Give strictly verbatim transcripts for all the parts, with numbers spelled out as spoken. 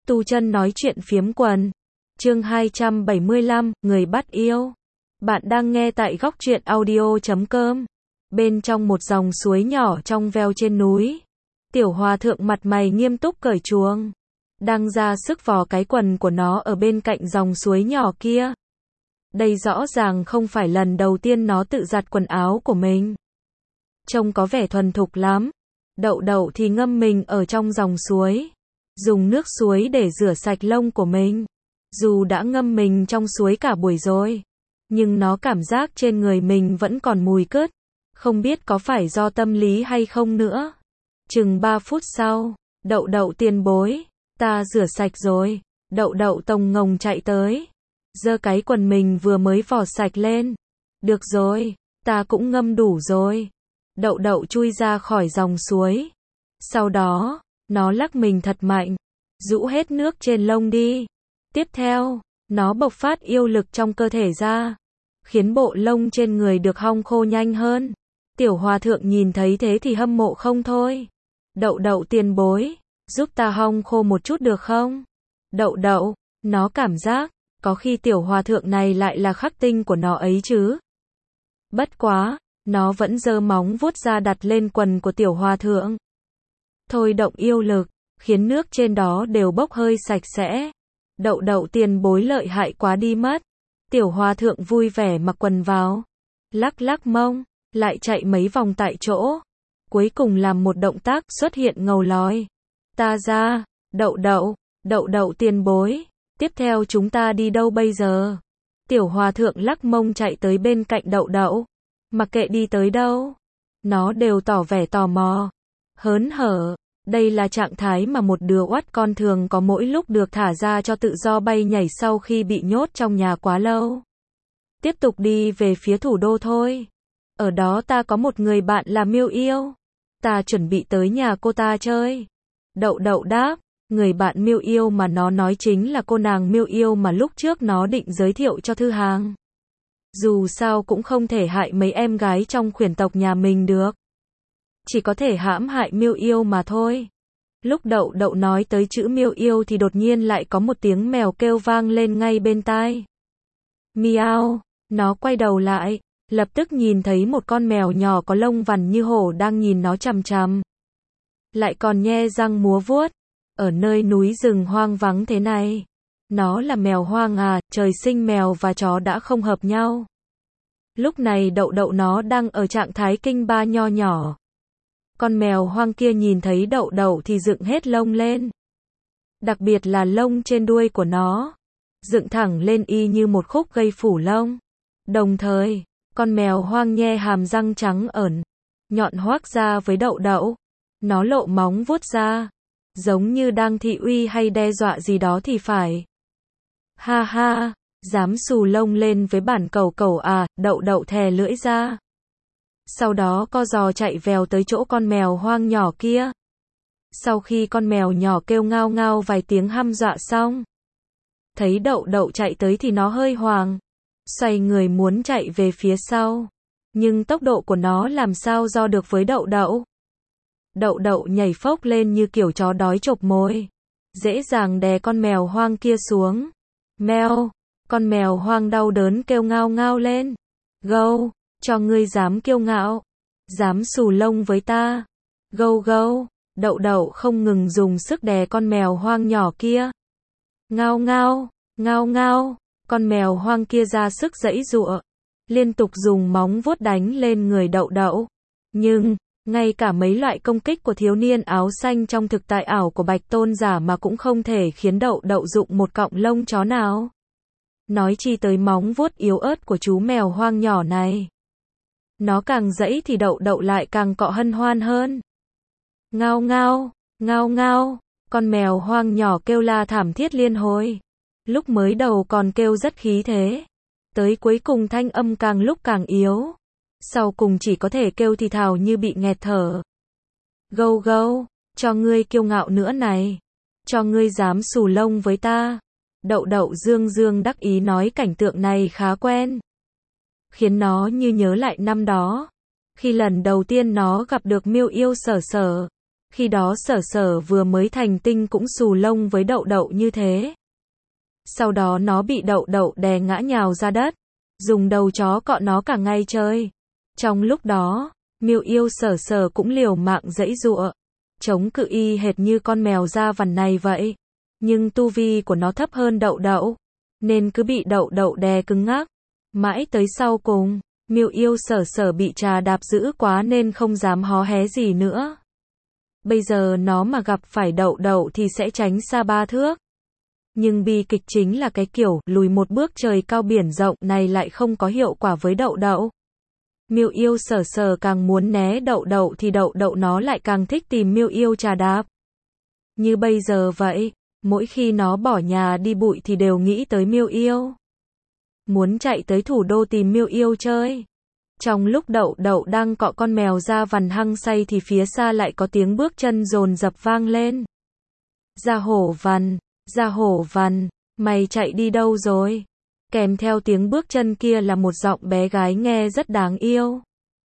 Tu Chân nói chuyện phiếm quần. Chương hai trăm bảy mươi lăm, người bắt yêu. Bạn đang nghe tại góc truyện audio chấm com. Bên trong một dòng suối nhỏ trong veo trên núi, Tiểu Hòa Thượng mặt mày nghiêm túc cởi chuông, đang ra sức vò cái quần của nó ở bên cạnh dòng suối nhỏ kia. Đây rõ ràng không phải lần đầu tiên nó tự giặt quần áo của mình. Trông có vẻ thuần thục lắm. Đậu đậu thì ngâm mình ở trong dòng suối, dùng nước suối để rửa sạch lông của mình. Dù đã ngâm mình trong suối cả buổi rồi, nhưng nó cảm giác trên người mình vẫn còn mùi cứt. Không biết có phải do tâm lý hay không nữa. Chừng ba phút sau, đậu đậu tiền bối, ta rửa sạch rồi. Đậu đậu tồng ngồng chạy tới, giơ cái quần mình vừa mới vò sạch lên. Được rồi, ta cũng ngâm đủ rồi. Đậu đậu chui ra khỏi dòng suối. Sau đó, nó lắc mình thật mạnh, rũ hết nước trên lông đi. Tiếp theo, nó bộc phát yêu lực trong cơ thể ra, khiến bộ lông trên người được hong khô nhanh hơn. Tiểu Hòa Thượng nhìn thấy thế thì hâm mộ không thôi. Đậu đậu tiền bối, giúp ta hong khô một chút được không? Đậu đậu, nó cảm giác, có khi Tiểu Hòa Thượng này lại là khắc tinh của nó ấy chứ. Bất quá, nó vẫn giơ móng vuốt ra đặt lên quần của Tiểu Hòa Thượng. Thôi động yêu lực, khiến nước trên đó đều bốc hơi sạch sẽ. Đậu đậu tiền bối lợi hại quá đi mất. Tiểu Hòa Thượng vui vẻ mặc quần vào, lắc lắc mông, lại chạy mấy vòng tại chỗ. Cuối cùng làm một động tác xuất hiện ngầu lòi. Ta ra, đậu đậu, đậu đậu tiền bối, tiếp theo chúng ta đi đâu bây giờ? Tiểu Hòa Thượng lắc mông chạy tới bên cạnh đậu đậu. Mặc kệ đi tới đâu, nó đều tỏ vẻ tò mò, hớn hở. Đây là trạng thái mà một đứa oắt con thường có mỗi lúc được thả ra cho tự do bay nhảy sau khi bị nhốt trong nhà quá lâu. Tiếp tục đi về phía thủ đô thôi. Ở đó ta có một người bạn là Miêu Yêu. Ta chuẩn bị tới nhà cô ta chơi. Đậu đậu đáp, người bạn Miêu Yêu mà nó nói chính là cô nàng Miêu Yêu mà lúc trước nó định giới thiệu cho Thư Hàng. Dù sao cũng không thể hại mấy em gái trong khuyển tộc nhà mình được. Chỉ có thể hãm hại Miêu Yêu mà thôi. Lúc đậu đậu nói tới chữ Miêu Yêu thì đột nhiên lại có một tiếng mèo kêu vang lên ngay bên tai. Miao, nó quay đầu lại, lập tức nhìn thấy một con mèo nhỏ có lông vằn như hổ đang nhìn nó chằm chằm. Lại còn nhe răng múa vuốt. Ở nơi núi rừng hoang vắng thế này, nó là mèo hoang à, trời sinh mèo và chó đã không hợp nhau. Lúc này đậu đậu nó đang ở trạng thái kinh ba nho nhỏ. Con mèo hoang kia nhìn thấy đậu đậu thì dựng hết lông lên. Đặc biệt là lông trên đuôi của nó, dựng thẳng lên y như một khúc gây phủ lông. Đồng thời, con mèo hoang nhe hàm răng trắng ẩn, nhọn hoác ra với đậu đậu. Nó lộ móng vuốt ra, giống như đang thị uy hay đe dọa gì đó thì phải. Ha ha, dám xù lông lên với bản cẩu cẩu à, đậu đậu thè lưỡi ra. Sau đó co giò chạy vèo tới chỗ con mèo hoang nhỏ kia. Sau khi con mèo nhỏ kêu ngao ngao vài tiếng hăm dọa xong, thấy đậu đậu chạy tới thì nó hơi hoang, xoay người muốn chạy về phía sau. Nhưng tốc độ của nó làm sao do được với đậu đậu. Đậu đậu nhảy phốc lên như kiểu chó đói chộp mồi, dễ dàng đè con mèo hoang kia xuống. Mèo, con mèo hoang đau đớn kêu ngao ngao lên. Gâu, cho ngươi dám kiêu ngạo, dám xù lông với ta. Gâu gâu, đậu đậu không ngừng dùng sức đè con mèo hoang nhỏ kia. Ngao ngao, ngao ngao, con mèo hoang kia ra sức giãy giụa, liên tục dùng móng vuốt đánh lên người đậu đậu. Nhưng, ngay cả mấy loại công kích của thiếu niên áo xanh trong thực tại ảo của Bạch Tôn giả mà cũng không thể khiến đậu đậu dụng một cọng lông chó nào. Nói chi tới móng vuốt yếu ớt của chú mèo hoang nhỏ này. Nó càng giãy thì đậu đậu lại càng cọ hân hoan hơn. Ngao ngao, ngao ngao, con mèo hoang nhỏ kêu la thảm thiết liên hồi. Lúc mới đầu còn kêu rất khí thế, tới cuối cùng thanh âm càng lúc càng yếu. Sau cùng chỉ có thể kêu thì thào như bị nghẹt thở. Gâu gâu, cho ngươi kiêu ngạo nữa này. Cho ngươi dám xù lông với ta. Đậu đậu dương dương đắc ý nói cảnh tượng này khá quen, khiến nó như nhớ lại năm đó, khi lần đầu tiên nó gặp được Miêu Yêu Sở Sở. Khi đó Sở Sở vừa mới thành tinh cũng xù lông với Đậu Đậu như thế. Sau đó nó bị Đậu Đậu đè ngã nhào ra đất, dùng đầu chó cọ nó cả ngày chơi. Trong lúc đó, Miêu Yêu Sở Sở cũng liều mạng giãy giụa, chống cự y hệt như con mèo da vằn này vậy. Nhưng tu vi của nó thấp hơn Đậu Đậu, nên cứ bị Đậu Đậu đè cứng ngắc. Mãi tới sau cùng, Miêu Yêu Sở Sở bị trà đạp dữ quá nên không dám hó hé gì nữa. Bây giờ nó mà gặp phải Đậu Đậu thì sẽ tránh xa ba thước. Nhưng bi kịch chính là cái kiểu lùi một bước trời cao biển rộng này lại không có hiệu quả với Đậu Đậu. Miêu Yêu Sở Sở càng muốn né Đậu Đậu thì Đậu Đậu nó lại càng thích tìm Miêu Yêu trà đạp. Như bây giờ vậy, mỗi khi nó bỏ nhà đi bụi thì đều nghĩ tới Miêu Yêu. Muốn chạy tới thủ đô tìm Miêu Yêu chơi. Trong lúc Đậu Đậu đang cọ con mèo da vằn hăng say thì phía xa lại có tiếng bước chân dồn dập vang lên. Da hổ vằn, da hổ vằn, mày chạy đi đâu rồi? Kèm theo tiếng bước chân kia là một giọng bé gái nghe rất đáng yêu.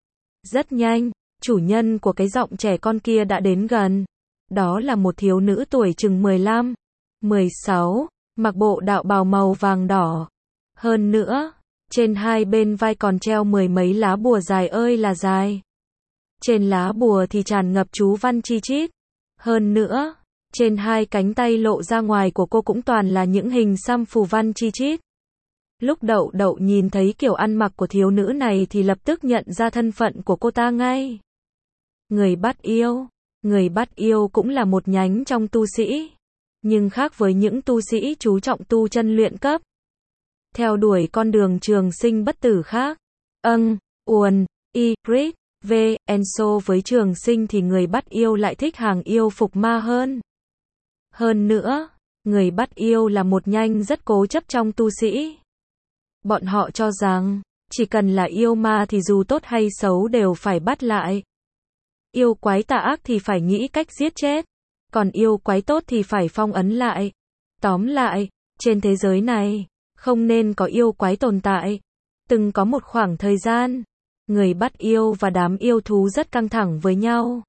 Rất nhanh, chủ nhân của cái giọng trẻ con kia đã đến gần. Đó là một thiếu nữ tuổi chừng mười lăm, mười sáu, mặc bộ đạo bào màu vàng đỏ. Hơn nữa, trên hai bên vai còn treo mười mấy lá bùa dài ơi là dài. Trên lá bùa thì tràn ngập chú văn chi chít. Hơn nữa, trên hai cánh tay lộ ra ngoài của cô cũng toàn là những hình xăm phù văn chi chít. Lúc Đậu Đậu nhìn thấy kiểu ăn mặc của thiếu nữ này thì lập tức nhận ra thân phận của cô ta ngay. Người bắt yêu. Người bắt yêu cũng là một nhánh trong tu sĩ. Nhưng khác với những tu sĩ chú trọng tu chân luyện cấp. Theo đuổi con đường trường sinh bất tử khác. Âng, uồn, y, rít, v, enso với trường sinh thì người bắt yêu lại thích hàng yêu phục ma hơn. Hơn nữa, người bắt yêu là một nhánh rất cố chấp trong tu sĩ. Bọn họ cho rằng, chỉ cần là yêu ma thì dù tốt hay xấu đều phải bắt lại. Yêu quái tà ác thì phải nghĩ cách giết chết. Còn yêu quái tốt thì phải phong ấn lại. Tóm lại, trên thế giới này, không nên có yêu quái tồn tại. Từng có một khoảng thời gian, người bắt yêu và đám yêu thú rất căng thẳng với nhau.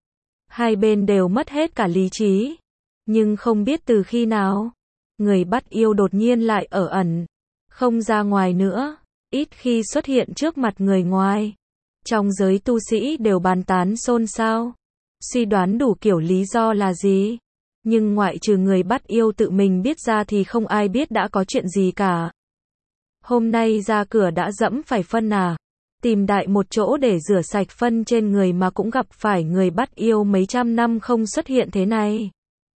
Hai bên đều mất hết cả lý trí. Nhưng không biết từ khi nào, người bắt yêu đột nhiên lại ở ẩn, không ra ngoài nữa, ít khi xuất hiện trước mặt người ngoài. Trong giới tu sĩ đều bàn tán xôn xao, suy đoán đủ kiểu lý do là gì. Nhưng ngoại trừ người bắt yêu tự mình biết ra thì không ai biết đã có chuyện gì cả. Hôm nay ra cửa đã dẫm phải phân à? Tìm đại một chỗ để rửa sạch phân trên người mà cũng gặp phải người bắt yêu mấy trăm năm không xuất hiện thế này.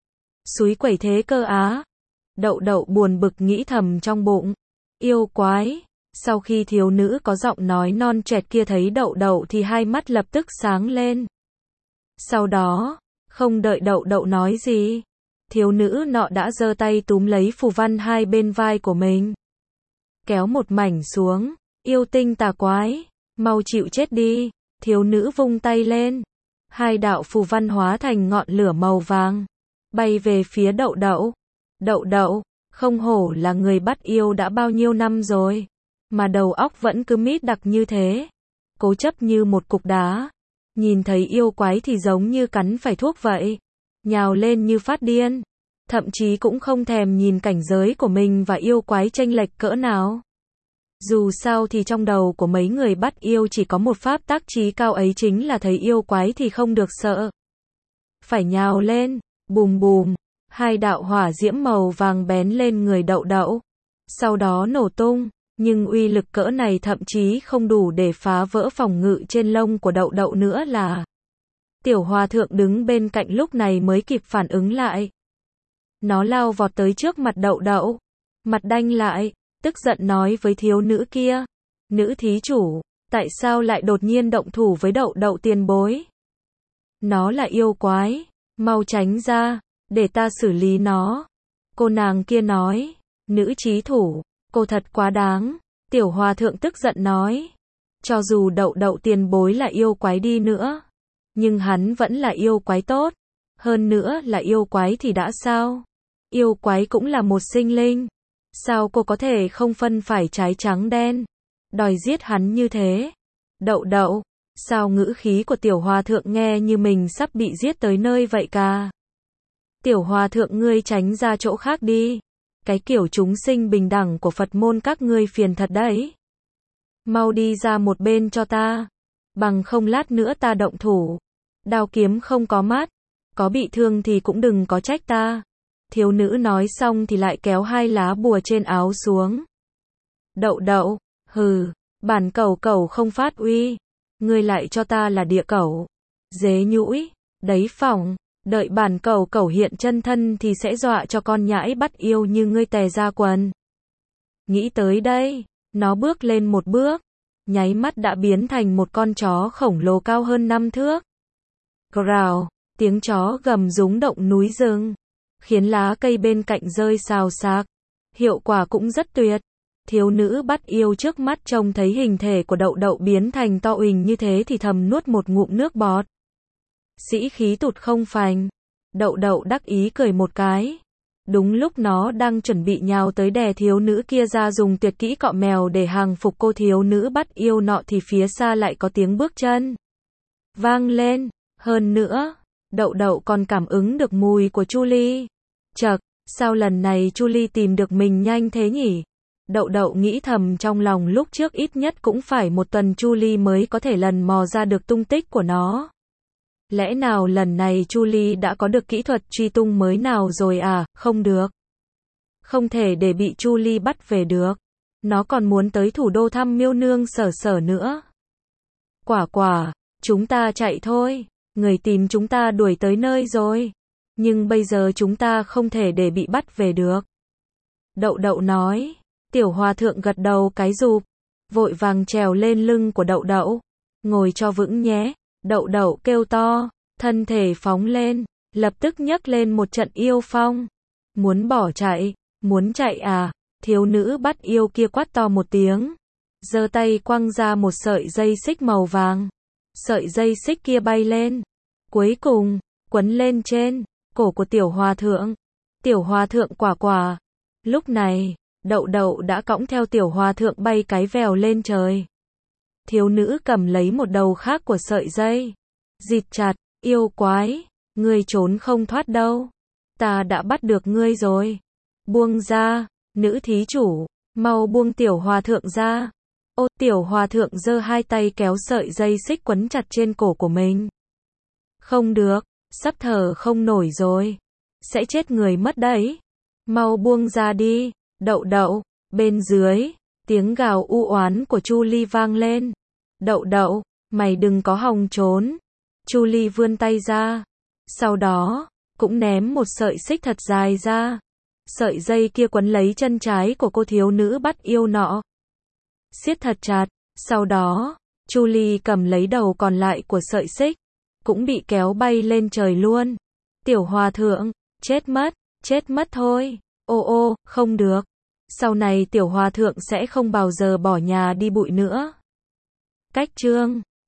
Xúi quẩy thế cơ á. Đậu Đậu buồn bực nghĩ thầm trong bụng. Yêu quái. Sau khi thiếu nữ có giọng nói non choẹt kia thấy Đậu Đậu thì hai mắt lập tức sáng lên. Sau đó, không đợi Đậu Đậu nói gì, thiếu nữ nọ đã giơ tay túm lấy phù văn hai bên vai của mình. Kéo một mảnh xuống. Yêu tinh tà quái, mau chịu chết đi. Thiếu nữ vung tay lên. Hai đạo phù văn hóa thành ngọn lửa màu vàng, bay về phía Đậu Đậu. Đậu Đậu, không hổ là người bắt yêu đã bao nhiêu năm rồi, mà đầu óc vẫn cứ mít đặc như thế. Cố chấp như một cục đá. Nhìn thấy yêu quái thì giống như cắn phải thuốc vậy. Nhào lên như phát điên. Thậm chí cũng không thèm nhìn cảnh giới của mình và yêu quái chênh lệch cỡ nào. Dù sao thì trong đầu của mấy người bắt yêu chỉ có một pháp tác trí cao ấy, chính là thấy yêu quái thì không được sợ. Phải nhào lên. Bùm bùm. Hai đạo hỏa diễm màu vàng bén lên người Đậu Đậu. Sau đó nổ tung. Nhưng uy lực cỡ này thậm chí không đủ để phá vỡ phòng ngự trên lông của Đậu Đậu nữa là. Tiểu hòa thượng đứng bên cạnh lúc này mới kịp phản ứng lại. Nó lao vọt tới trước mặt Đậu Đậu. Mặt đanh lại, tức giận nói với thiếu nữ kia. Nữ thí chủ, tại sao lại đột nhiên động thủ với Đậu Đậu tiền bối? Nó là yêu quái, mau tránh ra, để ta xử lý nó. Cô nàng kia nói. Nữ trí thủ, cô thật quá đáng. Tiểu hòa thượng tức giận nói. Cho dù Đậu Đậu tiền bối là yêu quái đi nữa, nhưng hắn vẫn là yêu quái tốt. Hơn nữa là yêu quái thì đã sao? Yêu quái cũng là một sinh linh. Sao cô có thể không phân phải trái trắng đen, đòi giết hắn như thế? Đậu Đậu, Sao ngữ khí của tiểu hòa thượng nghe như mình sắp bị giết tới nơi vậy ca? Tiểu hòa thượng ngươi tránh ra chỗ khác đi. Cái kiểu chúng sinh bình đẳng của Phật môn các ngươi phiền thật đấy. Mau đi ra một bên cho ta. Bằng không lát nữa ta động thủ. Đao kiếm không có mát. Có bị thương thì cũng đừng có trách ta. Thiếu nữ nói xong thì lại kéo hai lá bùa trên áo xuống. Đậu đậu, hừ, bản cẩu cẩu không phát uy. Ngươi lại cho ta là địa cẩu. Dế nhũi, đấy phỏng. Đợi bản cẩu cẩu hiện chân thân thì sẽ dọa cho con nhãi bắt yêu như ngươi tè ra quần. Nghĩ tới đây, nó bước lên một bước, nháy mắt đã biến thành một con chó khổng lồ cao hơn năm thước. Growl, tiếng chó gầm rúng động núi rừng, khiến lá cây bên cạnh rơi xào xạc. Hiệu quả cũng rất tuyệt. Thiếu nữ bắt yêu trước mắt trông thấy hình thể của đậu đậu biến thành to uỳnh như thế thì thầm nuốt một ngụm nước bọt. Sĩ khí tụt không phanh. Đậu đậu đắc ý cười một cái. Đúng lúc nó đang chuẩn bị nhào tới đè thiếu nữ kia ra dùng tuyệt kỹ cọ mèo để hàng phục cô thiếu nữ bắt yêu nọ thì phía xa lại có tiếng bước chân vang lên. Hơn nữa, đậu đậu còn cảm ứng được mùi của Julie. Chậc, sao lần này Julie tìm được mình nhanh thế nhỉ? Đậu đậu nghĩ thầm trong lòng, lúc trước ít nhất cũng phải một tuần Julie mới có thể lần mò ra được tung tích của nó. Lẽ nào lần này Julie đã có được kỹ thuật truy tung mới nào rồi à? Không được. Không thể để bị Julie bắt về được. Nó còn muốn tới thủ đô thăm miêu nương sở sở nữa. Quả quả, chúng ta chạy thôi. Người tìm chúng ta đuổi tới nơi rồi. Nhưng bây giờ chúng ta không thể để bị bắt về được. Đậu đậu nói. Tiểu hòa thượng gật đầu cái rụp. Vội vàng trèo lên lưng của đậu đậu. Ngồi cho vững nhé. Đậu đậu kêu to. Thân thể phóng lên. Lập tức nhấc lên một trận yêu phong. Muốn bỏ chạy. Muốn chạy à? Thiếu nữ bắt yêu kia quát to một tiếng. Giơ tay quăng ra một sợi dây xích màu vàng. Sợi dây xích kia bay lên. Cuối cùng, quấn lên trên cổ của tiểu hòa thượng. Tiểu hòa thượng quả quả. Lúc này, đậu đậu đã cõng theo tiểu hòa thượng bay cái vèo lên trời. Thiếu nữ cầm lấy một đầu khác của sợi dây. Dịt chặt, yêu quái. Ngươi trốn không thoát đâu. Ta đã bắt được ngươi rồi. Buông ra, nữ thí chủ. Mau buông tiểu hòa thượng ra. Ô, tiểu hòa thượng giơ hai tay kéo sợi dây xích quấn chặt trên cổ của mình. Không được, sắp thở không nổi rồi. Sẽ chết người mất đấy. Mau buông ra đi. Đậu đậu, bên dưới, tiếng gào u oán của Julie vang lên. Đậu đậu, mày đừng có hòng trốn. Julie vươn tay ra. Sau đó, cũng ném một sợi xích thật dài ra. Sợi dây kia quấn lấy chân trái của cô thiếu nữ bắt yêu nọ. Siết thật chặt. Sau đó, Julie cầm lấy đầu còn lại của sợi xích. Cũng bị kéo bay lên trời luôn. Tiểu hòa thượng, chết mất, chết mất thôi. Ô ô, không được. Sau này tiểu hòa thượng sẽ không bao giờ bỏ nhà đi bụi nữa. Cách chương